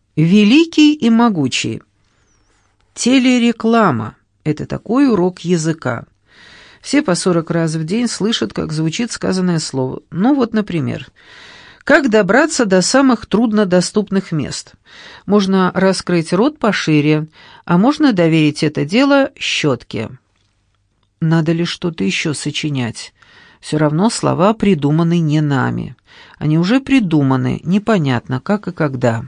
Великий и могучий. Телереклама — это такой урок языка. Все по 40 раз в день слышат, как звучит сказанное слово. Ну вот, например, как добраться до самых труднодоступных мест. Можно раскрыть рот пошире, а можно доверить это дело щетке. Надо ли что-то еще сочинять? Все равно слова придуманы не нами. Они уже придуманы, непонятно как и когда.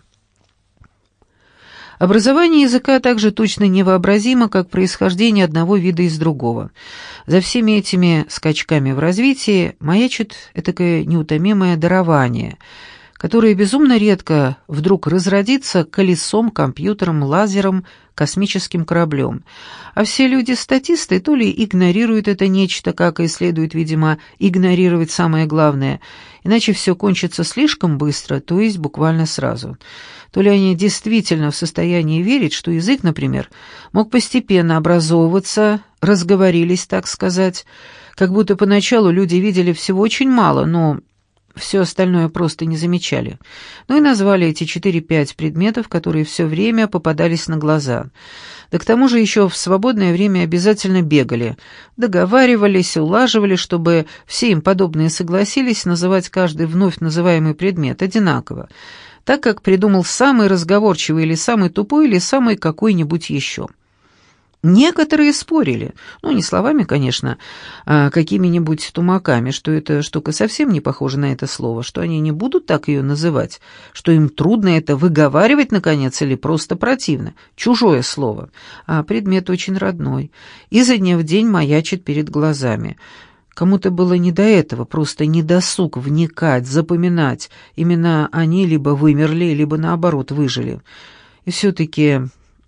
Образование языка также точно невообразимо, как происхождение одного вида из другого. За всеми этими скачками в развитии маячит этакое неутомимое дарование, которое безумно редко вдруг разродится колесом, компьютером, лазером, космическим кораблем. А все люди-статисты то ли игнорируют это нечто, как и следует, видимо, игнорировать самое главное, иначе все кончится слишком быстро, то есть буквально сразу. То ли они действительно в состоянии верить, что язык, например, мог постепенно образовываться, разговорились, так сказать, как будто поначалу люди видели всего очень мало, но все остальное просто не замечали. Ну и назвали эти 4-5 предметов, которые все время попадались на глаза. Да к тому же еще в свободное время обязательно бегали, договаривались, улаживали, чтобы все им подобные согласились называть каждый вновь называемый предмет одинаково, так как придумал самый разговорчивый или самый тупой или самый какой-нибудь еще. Некоторые спорили, ну не словами, конечно, а какими-нибудь тумаками, что эта штука совсем не похожа на это слово, что они не будут так ее называть, что им трудно это выговаривать, наконец, или просто противно, чужое слово, а предмет очень родной, изо дня в день маячит перед глазами. Кому-то было не до этого, просто недосуг вникать, запоминать. Именно они либо вымерли, либо наоборот выжили. И все-таки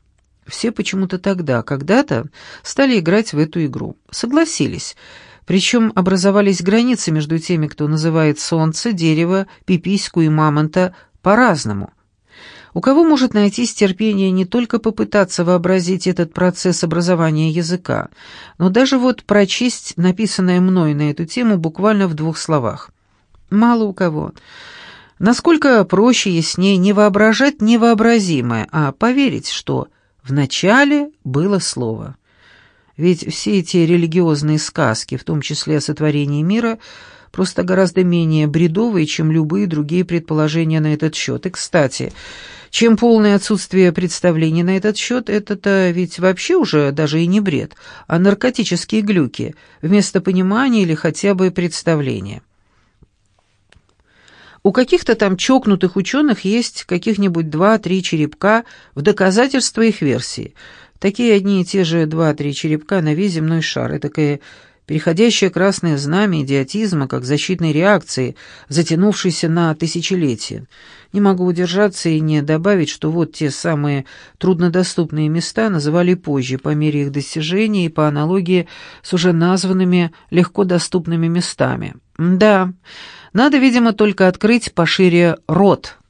все почему-то тогда, когда-то, стали играть в эту игру. Согласились. Причем образовались границы между теми, кто называет солнце, дерево, пипиську и мамонта по-разному. У кого может найтись терпение не только попытаться вообразить этот процесс образования языка, но даже вот прочесть написанное мной на эту тему буквально в 2 словах? Мало у кого. Насколько проще и яснее не воображать невообразимое, а поверить, что вначале было слово. Ведь все эти религиозные сказки, в том числе о сотворении мира, просто гораздо менее бредовые, чем любые другие предположения на этот счет. И, кстати, чем полное отсутствие представлений на этот счет, это-то ведь вообще уже даже и не бред, а наркотические глюки, вместо понимания или хотя бы представления. У каких-то там чокнутых ученых есть каких-нибудь 2-3 черепка в доказательство их версии. Такие одни и те же 2-3 черепка на весь земной шар, этакое переходящее красное знамя идиотизма, как защитной реакции, затянувшейся на тысячелетия. Не могу удержаться и не добавить, что вот те самые труднодоступные места называли позже, по мере их достижения и по аналогии с уже названными легко доступными местами. Да, надо, видимо, только открыть пошире рот.